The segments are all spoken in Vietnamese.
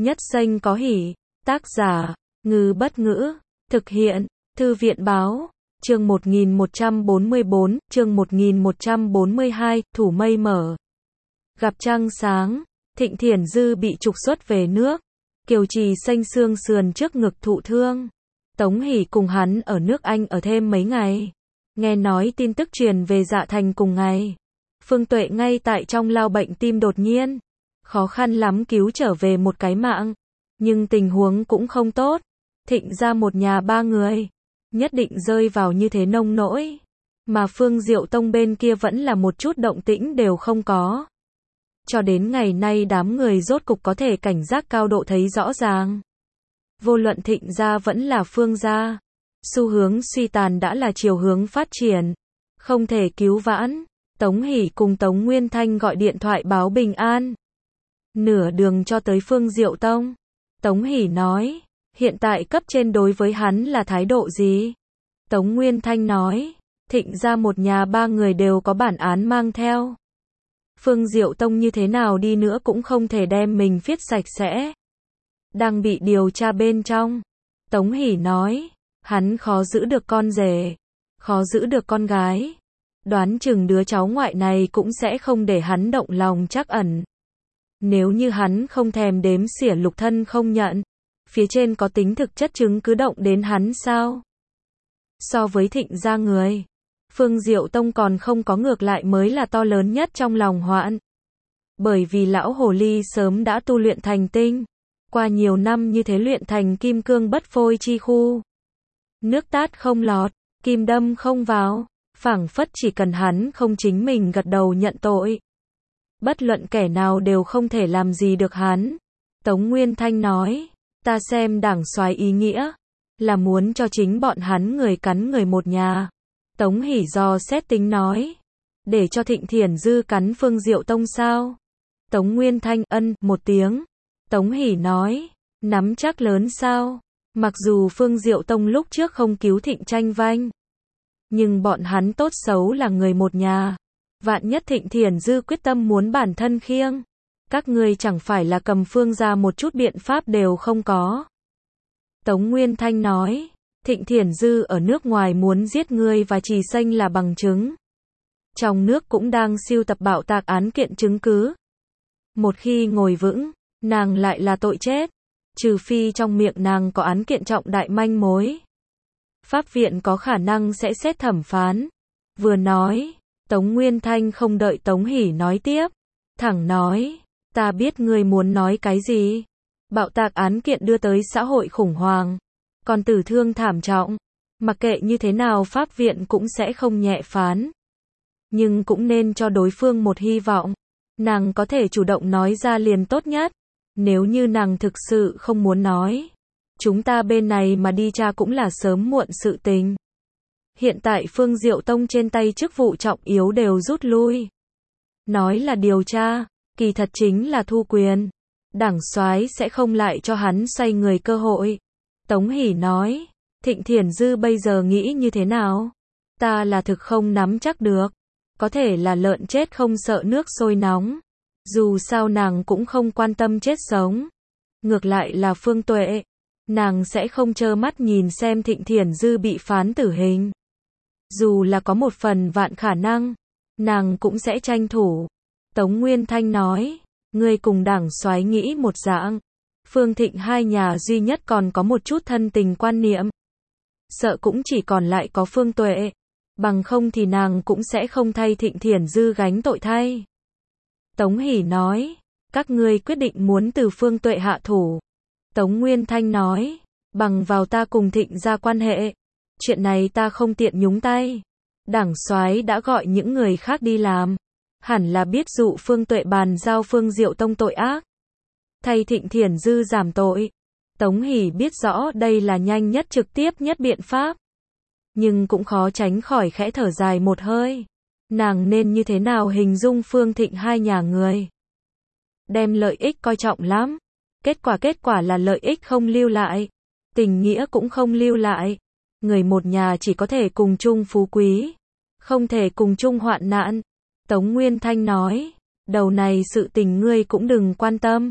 Nhất Xanh có hỉ. Tác giả, Ngư Bất Ngữ. Thực hiện, Thư viện Báo. Chương 1144, chương 1142, Thủ Mây Mở. Gặp trăng sáng, Thịnh Thiển Dư bị trục xuất về nước. Kiều Trì xanh xương sườn trước ngực thụ thương. Tống Hỷ cùng hắn ở nước Anh ở thêm mấy ngày. Nghe nói tin tức truyền về Dạ Thành cùng ngày. Phương Tuệ ngay tại trong lao bệnh tim đột nhiên. Khó khăn lắm cứu trở về một cái mạng. Nhưng tình huống cũng không tốt. Thịnh ra một nhà ba người. Nhất định rơi vào như thế nông nỗi. Mà Phương Diệu Tông bên kia vẫn là một chút động tĩnh đều không có. Cho đến ngày nay đám người rốt cục có thể cảnh giác cao độ thấy rõ ràng. Vô luận Thịnh gia vẫn là Phương gia. Xu hướng suy tàn đã là chiều hướng phát triển. Không thể cứu vãn. Tống Hỷ cùng Tống Nguyên Thanh gọi điện thoại báo bình an. Nửa đường cho tới Phương Diệu Tông. Tống Hỷ nói, hiện tại cấp trên đối với hắn là thái độ gì? Tống Nguyên Thanh nói, Thịnh ra một nhà ba người đều có bản án mang theo. Phương Diệu Tông như thế nào đi nữa cũng không thể đem mình viết sạch sẽ. Đang bị điều tra bên trong. Tống Hỷ nói, hắn khó giữ được con rể, khó giữ được con gái. Đoán chừng đứa cháu ngoại này cũng sẽ không để hắn động lòng trắc ẩn. Nếu như hắn không thèm đếm xỉa lục thân không nhận, phía trên có tính thực chất chứng cứ động đến hắn sao? So với Thịnh gia người, Phương Diệu Tông còn không có ngược lại mới là to lớn nhất trong lòng hoạn. Bởi vì lão hồ ly sớm đã tu luyện thành tinh, qua nhiều năm như thế luyện thành kim cương bất phôi chi khu. Nước tát không lọt, kim đâm không vào, phảng phất chỉ cần hắn không chính mình gật đầu nhận tội. Bất luận kẻ nào đều không thể làm gì được hắn. Tống Nguyên Thanh nói, ta xem đảng soái ý nghĩa, là muốn cho chính bọn hắn người cắn người một nhà. Tống Hỷ do xét tính nói, để cho Thịnh Thiển Dư cắn Phương Diệu Tông sao? Tống Nguyên Thanh ân một tiếng. Tống Hỷ nói, nắm chắc lớn sao? Mặc dù Phương Diệu Tông lúc trước không cứu Thịnh tranh vanh, nhưng bọn hắn tốt xấu là người một nhà. Vạn nhất Thịnh Thiển Dư quyết tâm muốn bản thân khiêng, các ngươi chẳng phải là cầm Phương ra một chút biện pháp đều không có. Tống Nguyên Thanh nói, Thịnh Thiển Dư ở nước ngoài muốn giết ngươi và Trì Xanh là bằng chứng. Trong nước cũng đang sưu tập bạo tạc án kiện chứng cứ. Một khi ngồi vững, nàng lại là tội chết. Trừ phi trong miệng nàng có án kiện trọng đại manh mối. Pháp viện có khả năng sẽ xét thẩm phán. Vừa nói, Tống Nguyên Thanh không đợi Tống Hỷ nói tiếp. Thẳng nói, ta biết ngươi muốn nói cái gì. Bạo tạc án kiện đưa tới xã hội khủng hoảng. Còn tử thương thảm trọng. Mặc kệ như thế nào pháp viện cũng sẽ không nhẹ phán. Nhưng cũng nên cho đối phương một hy vọng. Nàng có thể chủ động nói ra liền tốt nhất. Nếu như nàng thực sự không muốn nói, chúng ta bên này mà đi tra cũng là sớm muộn sự tình. Hiện tại Phương Diệu Tông trên tay chức vụ trọng yếu đều rút lui. Nói là điều tra, kỳ thật chính là thu quyền. Đảng soái sẽ không lại cho hắn xoay người cơ hội. Tống Hỷ nói, Thịnh Thiển Dư bây giờ nghĩ như thế nào? Ta là thực không nắm chắc được. Có thể là lợn chết không sợ nước sôi nóng. Dù sao nàng cũng không quan tâm chết sống. Ngược lại là Phương Tuệ. Nàng sẽ không trơ mắt nhìn xem Thịnh Thiển Dư bị phán tử hình. Dù là có một phần vạn khả năng, nàng cũng sẽ tranh thủ. Tống Nguyên Thanh nói, ngươi cùng đảng soái nghĩ một dạng. Phương Thịnh hai nhà duy nhất còn có một chút thân tình quan niệm. Sợ cũng chỉ còn lại có Phương Tuệ. Bằng không thì nàng cũng sẽ không thay Thịnh Thiển Dư gánh tội thay. Tống Hỷ nói, các ngươi quyết định muốn từ Phương Tuệ hạ thủ. Tống Nguyên Thanh nói, bằng vào ta cùng Thịnh ra quan hệ. Chuyện này ta không tiện nhúng tay. Đảng soái đã gọi những người khác đi làm. Hẳn là biết dụ Phương Tuệ bàn giao Phương Diệu Tông tội ác. Thay Thịnh Thiển Dư giảm tội. Tống Hỷ biết rõ đây là nhanh nhất trực tiếp nhất biện pháp. Nhưng cũng khó tránh khỏi khẽ thở dài một hơi. Nàng nên như thế nào hình dung Phương Thịnh hai nhà người. Đem lợi ích coi trọng lắm. Kết quả là lợi ích không lưu lại. Tình nghĩa cũng không lưu lại. Người một nhà chỉ có thể cùng chung phú quý. Không thể cùng chung hoạn nạn. Tống Nguyên Thanh nói. Đầu này sự tình ngươi cũng đừng quan tâm.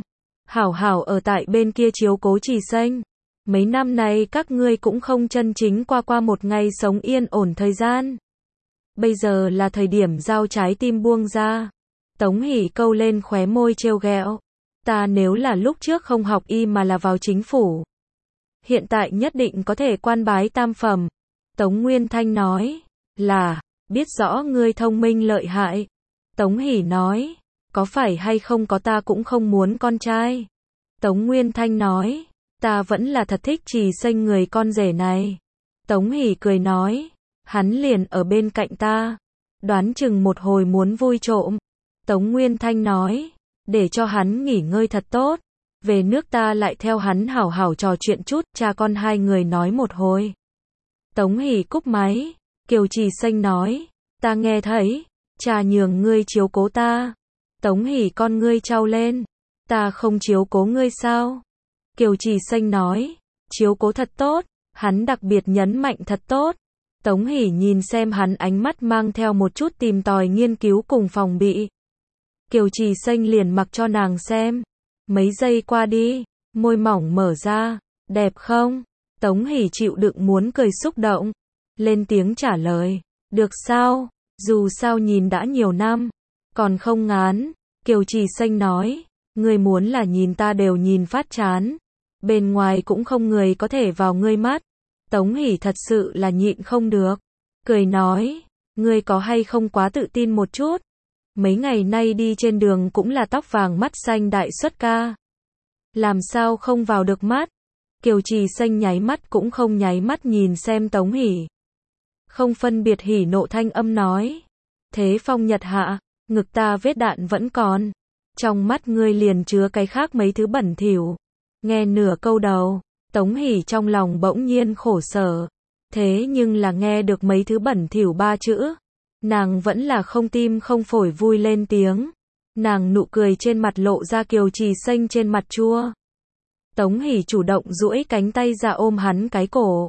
hảo hảo ở tại bên kia chiếu cố Trì Xanh. Mấy năm nay các ngươi cũng không chân chính qua một ngày sống yên ổn thời gian. Bây giờ là thời điểm giao trái tim buông ra. Tống Hỷ câu lên khóe môi trêu ghẹo. Ta nếu là lúc trước không học y mà là vào chính phủ, hiện tại nhất định có thể quan bái tam phẩm. Tống Nguyên Thanh nói, là, biết rõ ngươi thông minh lợi hại. Tống Hỷ nói, có phải hay không có ta cũng không muốn con trai. Tống Nguyên Thanh nói, ta vẫn là thật thích Trì Xanh người con rể này. Tống Hỷ cười nói, hắn liền ở bên cạnh ta, đoán chừng một hồi muốn vui trộm. Tống Nguyên Thanh nói, để cho hắn nghỉ ngơi thật tốt, về nước ta lại theo hắn hảo hảo trò chuyện chút, cha con hai người nói một hồi. Tống Hỷ cúp máy, Kiều Trì Xanh nói, ta nghe thấy, cha nhường ngươi chiếu cố ta. Tống Hỷ con ngươi trao lên, ta không chiếu cố ngươi sao? Kiều Trì Xanh nói, chiếu cố thật tốt, hắn đặc biệt nhấn mạnh thật tốt. Tống Hỷ nhìn xem hắn ánh mắt mang theo một chút tìm tòi nghiên cứu cùng phòng bị. Kiều Trì Xanh liền mặc cho nàng xem. Mấy giây qua đi, môi mỏng mở ra, đẹp không? Tống Hỷ chịu đựng muốn cười xúc động, lên tiếng trả lời, được sao? Dù sao nhìn đã nhiều năm, còn không ngán. Kiều Trì Xanh nói, ngươi muốn là nhìn ta đều nhìn phát chán, bên ngoài cũng không người có thể vào ngươi mắt. Tống Hỷ thật sự là nhịn không được, cười nói, ngươi có hay không quá tự tin một chút? Mấy ngày nay đi trên đường cũng là tóc vàng mắt xanh đại xuất ca, làm sao không vào được mắt? Kiều Trì Xanh nháy mắt cũng không nháy mắt nhìn xem Tống Hỷ, không phân biệt hỉ nộ thanh âm nói, thế phong nhật hạ, ngực ta vết đạn vẫn còn, trong mắt ngươi liền chứa cái khác mấy thứ bẩn thỉu. Nghe nửa câu đầu, Tống Hỷ trong lòng bỗng nhiên khổ sở, thế nhưng là nghe được mấy thứ bẩn thỉu ba chữ, nàng vẫn là không tim không phổi vui lên tiếng. Nàng nụ cười trên mặt lộ ra Kiều Trì Xanh trên mặt chua. Tống Hỷ chủ động duỗi cánh tay ra ôm hắn cái cổ,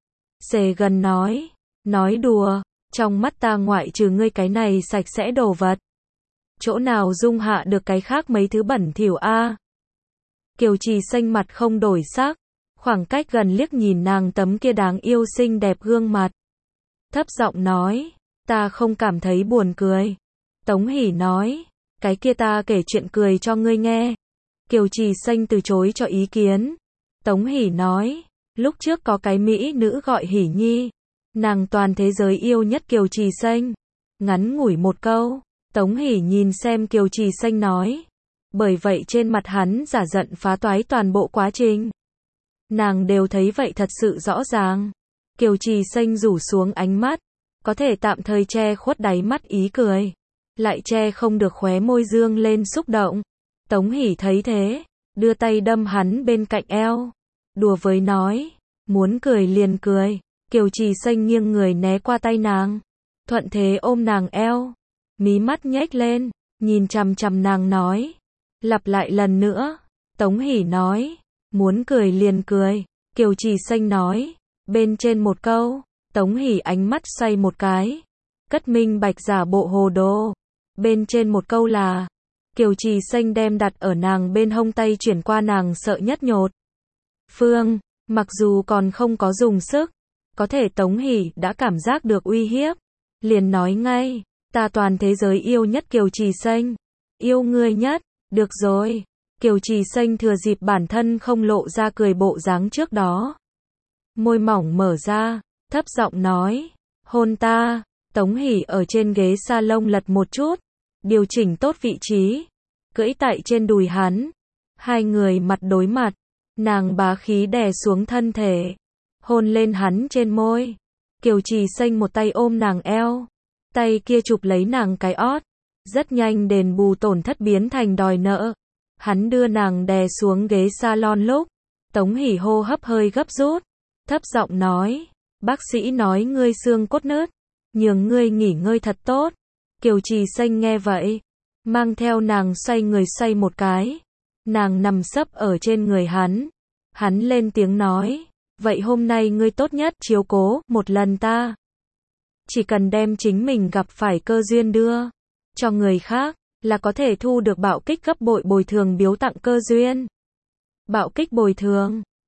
xề gần nói đùa, trong mắt ta ngoại trừ ngươi cái này sạch sẽ đồ vật, chỗ nào dung hạ được cái khác mấy thứ bẩn thỉu a? Kiều Trì Xanh mặt không đổi sắc, khoảng cách gần liếc nhìn nàng tấm kia đáng yêu xinh đẹp gương mặt, thấp giọng nói, ta không cảm thấy buồn cười. Tống Hỷ nói, cái kia ta kể chuyện cười cho ngươi nghe. Kiều Trì Xanh từ chối cho ý kiến. Tống Hỷ nói, lúc trước có cái mỹ nữ gọi Hỷ Nhi, nàng toàn thế giới yêu nhất Kiều Trì Xanh. Ngắn ngủi một câu, Tống Hỷ nhìn xem Kiều Trì Xanh nói, bởi vậy trên mặt hắn giả giận phá toái toàn bộ quá trình, nàng đều thấy vậy thật sự rõ ràng. Kiều Trì Xanh rủ xuống ánh mắt, có thể tạm thời che khuất đáy mắt ý cười, lại che không được khóe môi dương lên xúc động. Tống Hỷ thấy thế, đưa tay đâm hắn bên cạnh eo, đùa với nói, muốn cười liền cười. Kiều Trì Xanh nghiêng người né qua tay nàng, thuận thế ôm nàng eo, mí mắt nhếch lên, nhìn chằm chằm nàng nói, lặp lại lần nữa. Tống Hỷ nói, muốn cười liền cười. Kiều Trì Xanh nói, bên trên một câu, Tống Hỷ ánh mắt xoay một cái, cất minh bạch giả bộ hồ đồ. Bên trên một câu là, Kiều Trì Xanh đem đặt ở nàng bên hông tay chuyển qua nàng sợ nhất nhột phương, mặc dù còn không có dùng sức, có thể Tống Hỷ đã cảm giác được uy hiếp, liền nói ngay, ta toàn thế giới yêu nhất Kiều Trì Xanh, yêu ngươi nhất. Được rồi. Kiều Trì Xanh thừa dịp bản thân không lộ ra cười bộ dáng trước đó, môi mỏng mở ra, thấp giọng nói, hôn ta. Tống Hỷ ở trên ghế salon lật một chút, điều chỉnh tốt vị trí, cưỡi tại trên đùi hắn, hai người mặt đối mặt, nàng bá khí đè xuống thân thể, hôn lên hắn trên môi. Kiều Trì Xanh một tay ôm nàng eo, tay kia chụp lấy nàng cái ót, rất nhanh đền bù tổn thất biến thành đòi nợ. Hắn đưa nàng đè xuống ghế salon lúc, Tống Hỷ hô hấp hơi gấp rút, thấp giọng nói, bác sĩ nói ngươi xương cốt nứt, nhường ngươi nghỉ ngơi thật tốt. Kiều Trì Xanh nghe vậy, mang theo nàng xoay người xoay một cái, nàng nằm sấp ở trên người hắn lên tiếng nói, vậy hôm nay ngươi tốt nhất chiếu cố một lần ta, chỉ cần đem chính mình gặp phải cơ duyên đưa cho người khác, là có thể thu được bạo kích gấp bội bồi thường biếu tặng cơ duyên. Bạo kích bồi thường.